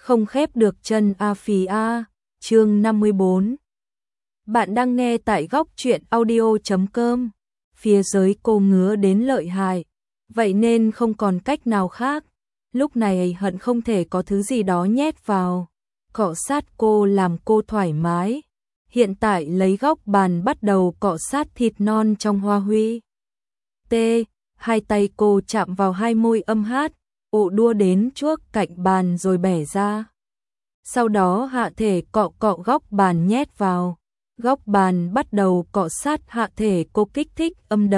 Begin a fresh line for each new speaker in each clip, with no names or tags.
không khép được chân a phì a. Chương 54. Bạn đang nghe tại góc truyện audio.com. Phía dưới cô ngứa đến lợi hại, vậy nên không còn cách nào khác. Lúc này hận không thể có thứ gì đó nhét vào, cọ sát cô làm cô thoải mái. Hiện tại lấy góc bàn bắt đầu cọ sát thịt non trong hoa huy. Hai tay cô chạm vào hai môi âm hát, ụ đua đến chuốc cạnh bàn rồi bẻ ra. Sau đó hạ thể cọ cọ góc bàn nhét vào. Góc bàn bắt đầu cọ sát hạ thể cô, kích thích âm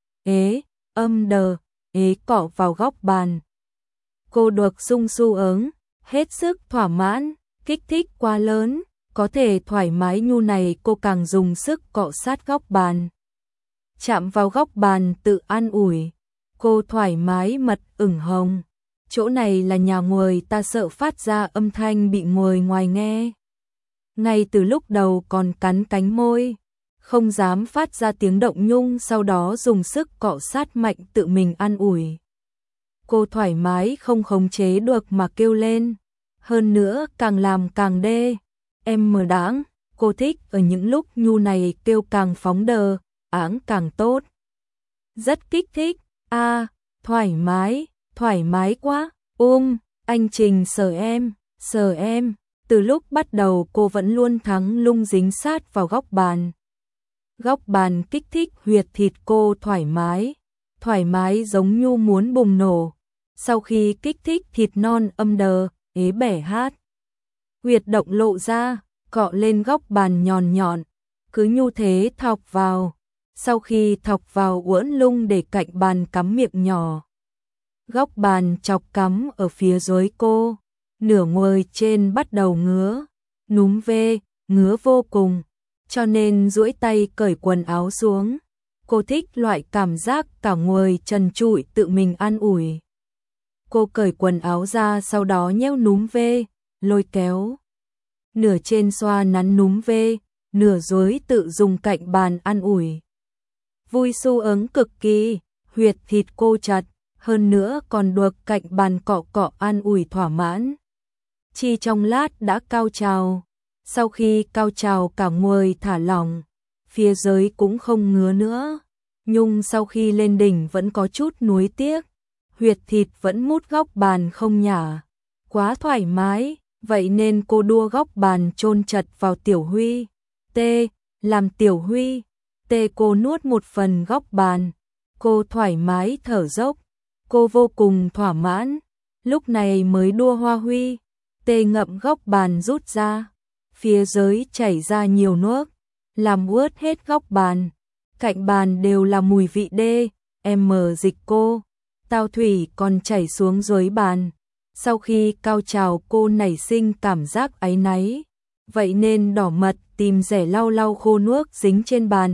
đờ, ế cọ vào góc bàn. Cô được rung su ớn, hết sức thỏa mãn, kích thích quá lớn, có thể thoải mái nhu này cô càng dùng sức cọ sát góc bàn. Chạm vào góc bàn tự an ủi, cô thoải mái mật ửng hồng. Chỗ này là nhà người ta, sợ phát ra âm thanh bị người ngoài nghe. Ngay từ lúc đầu còn cắn cánh môi, không dám phát ra tiếng động nhung, sau đó dùng sức cọ sát mạnh tự mình an ủi. Cô thoải mái không khống chế được mà kêu lên, hơn nữa càng làm càng đê. Em mờ đãng, cô thích ở những lúc nhu này kêu càng phóng đờ, áng càng tốt. Rất kích thích, thoải mái quá, anh Trình sờ em. Từ lúc bắt đầu cô vẫn luôn thắng lung dính sát vào góc bàn. Góc bàn kích thích huyệt thịt cô thoải mái giống nhu muốn bùng nổ. Sau khi kích thích thịt non âm đờ, ế bẻ hát. Huyệt động lộ ra, cọ lên góc bàn nhọn nhọn, cứ nhu thế thọc vào. Sau khi thọc vào uốn lung để cạnh bàn cắm miệng nhỏ. Góc bàn chọc cắm ở phía dưới cô, nửa người trên bắt đầu ngứa, ngứa vô cùng, cho nên duỗi tay cởi quần áo xuống. Cô thích loại cảm giác cả người trần trụi tự mình an ủi. Cô cởi quần áo ra, sau đó nhéo lôi kéo. Nửa trên xoa nắn nửa dưới tự dùng cạnh bàn an ủi. Vui su ớn cực kỳ, huyệt thịt cô chặt, hơn nữa còn được cạnh bàn cọ cọ an ủi thỏa mãn. Chỉ trong lát đã cao trào, sau khi cao trào cả người thả lỏng, phía dưới cũng không ngứa nữa. Nhung sau khi lên đỉnh vẫn có chút nuối tiếc, huyệt thịt vẫn mút góc bàn không nhả, quá thoải mái, vậy nên cô đua góc bàn chôn chật vào Tiểu Huy. Làm Tiểu Huy, cô nuốt một phần góc bàn, cô thoải mái thở dốc, cô vô cùng thỏa mãn, lúc này mới đua hoa huy. Ngậm góc bàn rút ra, phía dưới chảy ra nhiều nước, làm ướt hết góc bàn, cạnh bàn đều là mùi vị dịch cô, tao thủy còn chảy xuống dưới bàn. Sau khi cao trào cô nảy sinh cảm giác áy náy, vậy nên đỏ mật tìm rẻ lau khô nước dính trên bàn.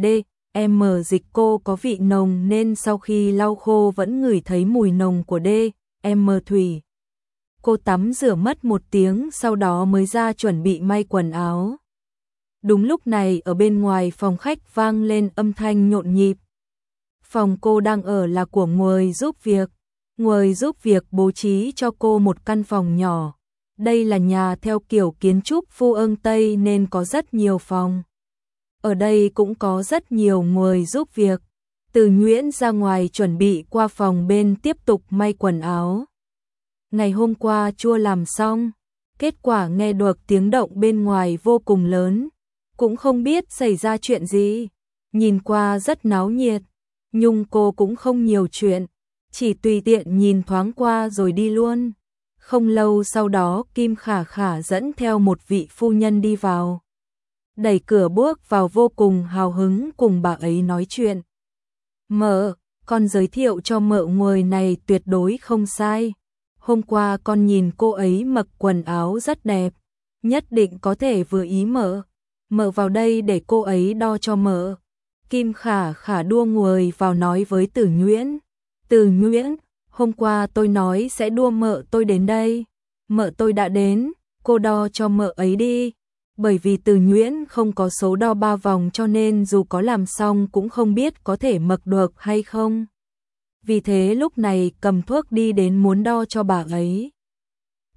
dịch cô có vị nồng nên sau khi lau khô vẫn ngửi thấy mùi nồng của thủy. Cô tắm rửa mất 1 tiếng, sau đó mới ra chuẩn bị may quần áo. Đúng lúc này ở bên ngoài phòng khách vang lên âm thanh nhộn nhịp. Phòng cô đang ở là của người giúp việc. Người giúp việc bố trí cho cô một căn phòng nhỏ. Đây là nhà theo kiểu kiến trúc phương Tây nên có rất nhiều phòng. Ở đây cũng có rất nhiều người giúp việc. Từ Nguyễn ra ngoài chuẩn bị qua phòng bên tiếp tục may quần áo. Ngày hôm qua chưa làm xong, kết quả nghe được tiếng động bên ngoài vô cùng lớn, cũng không biết xảy ra chuyện gì, nhìn qua rất náo nhiệt, nhưng cô cũng không nhiều chuyện, chỉ tùy tiện nhìn thoáng qua rồi đi luôn. Không lâu sau đó Kim Khả Khả dẫn theo một vị phu nhân đi vào, đẩy cửa bước vào vô cùng hào hứng cùng bà ấy nói chuyện. Mợ, con giới thiệu cho mợ người này tuyệt đối không sai. Hôm qua con nhìn cô ấy mặc quần áo rất đẹp, nhất định có thể vừa ý mợ. Mợ vào đây để cô ấy đo cho mợ. Kim Khả Khả đua người vào nói với Tử Nhuyễn. Tử Nhuyễn, hôm qua tôi nói sẽ đua mợ tôi đến đây. Mợ tôi đã đến, cô đo cho mợ ấy đi. Bởi vì Tử Nhuyễn không có số đo 3 vòng cho nên dù có làm xong cũng không biết có thể mặc được hay không. Vì thế lúc này cầm thuốc đi đến muốn đo cho bà ấy.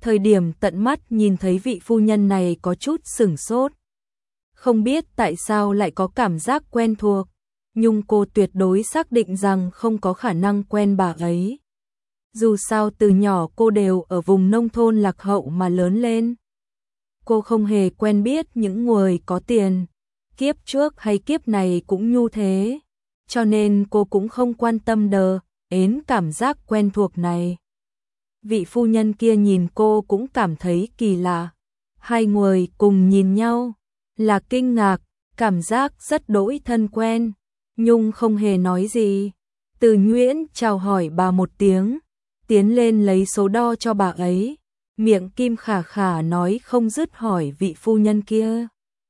Thời điểm tận mắt nhìn thấy vị phu nhân này có chút sửng sốt. Không biết tại sao lại có cảm giác quen thuộc, nhưng cô tuyệt đối xác định rằng không có khả năng quen bà ấy. Dù sao từ nhỏ cô đều ở vùng nông thôn lạc hậu mà lớn lên. Cô không hề quen biết những người có tiền, kiếp trước hay kiếp này cũng như thế, cho nên cô cũng không quan tâm đến cảm giác quen thuộc này. Vị phu nhân kia nhìn cô cũng cảm thấy kỳ lạ. Hai người cùng nhìn nhau, là kinh ngạc, cảm giác rất đỗi thân quen, nhưng không hề nói gì. Từ Nhuyễn chào hỏi bà một tiếng, tiến lên lấy số đo cho bà ấy, miệng Kim Khả Khả nói không dứt hỏi vị phu nhân kia.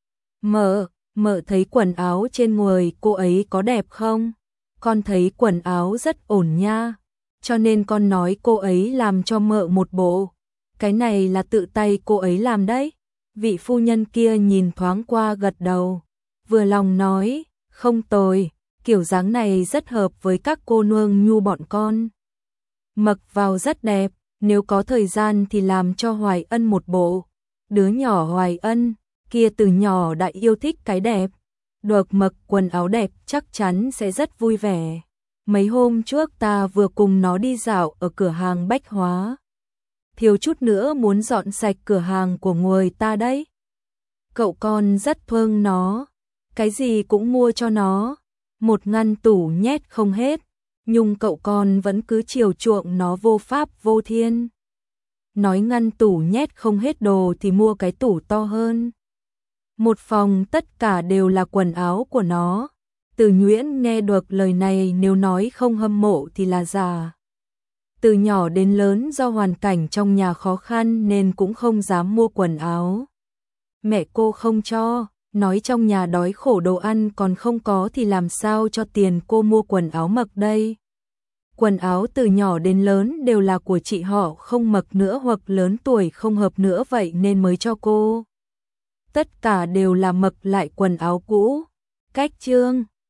Mợ thấy quần áo trên người cô ấy có đẹp không? Con thấy quần áo rất ổn nha, cho nên con nói cô ấy làm cho mợ một bộ. Cái này là tự tay cô ấy làm đấy. Vị phu nhân kia nhìn thoáng qua gật đầu, vừa lòng nói, không tồi, kiểu dáng này rất hợp với các cô nương nhu bọn con. Mặc vào rất đẹp, nếu có thời gian thì làm cho Hoài Ân một bộ. Đứa nhỏ Hoài Ân kia từ nhỏ đã yêu thích cái đẹp, được mặc quần áo đẹp chắc chắn sẽ rất vui vẻ. Mấy hôm trước ta vừa cùng nó đi dạo ở cửa hàng bách hóa, thiếu chút nữa muốn dọn sạch cửa hàng của người ta đấy. Cậu con rất thương nó, cái gì cũng mua cho nó, một ngăn tủ nhét không hết, nhưng cậu con vẫn cứ chiều chuộng nó vô pháp vô thiên. Nói ngăn tủ nhét không hết đồ thì mua cái tủ to hơn. Một phòng tất cả đều là quần áo của nó. Từ Nhuyễn nghe được lời này nếu nói không hâm mộ thì là giả. Từ nhỏ đến lớn do hoàn cảnh trong nhà khó khăn nên cũng không dám mua quần áo. Mẹ cô không cho, nói trong nhà đói khổ đồ ăn còn không có thì làm sao cho tiền cô mua quần áo mặc đây. Quần áo từ nhỏ đến lớn đều là của chị họ không mặc nữa hoặc lớn tuổi không hợp nữa vậy nên mới cho cô. Tất cả đều là mặc lại quần áo cũ. Cách chương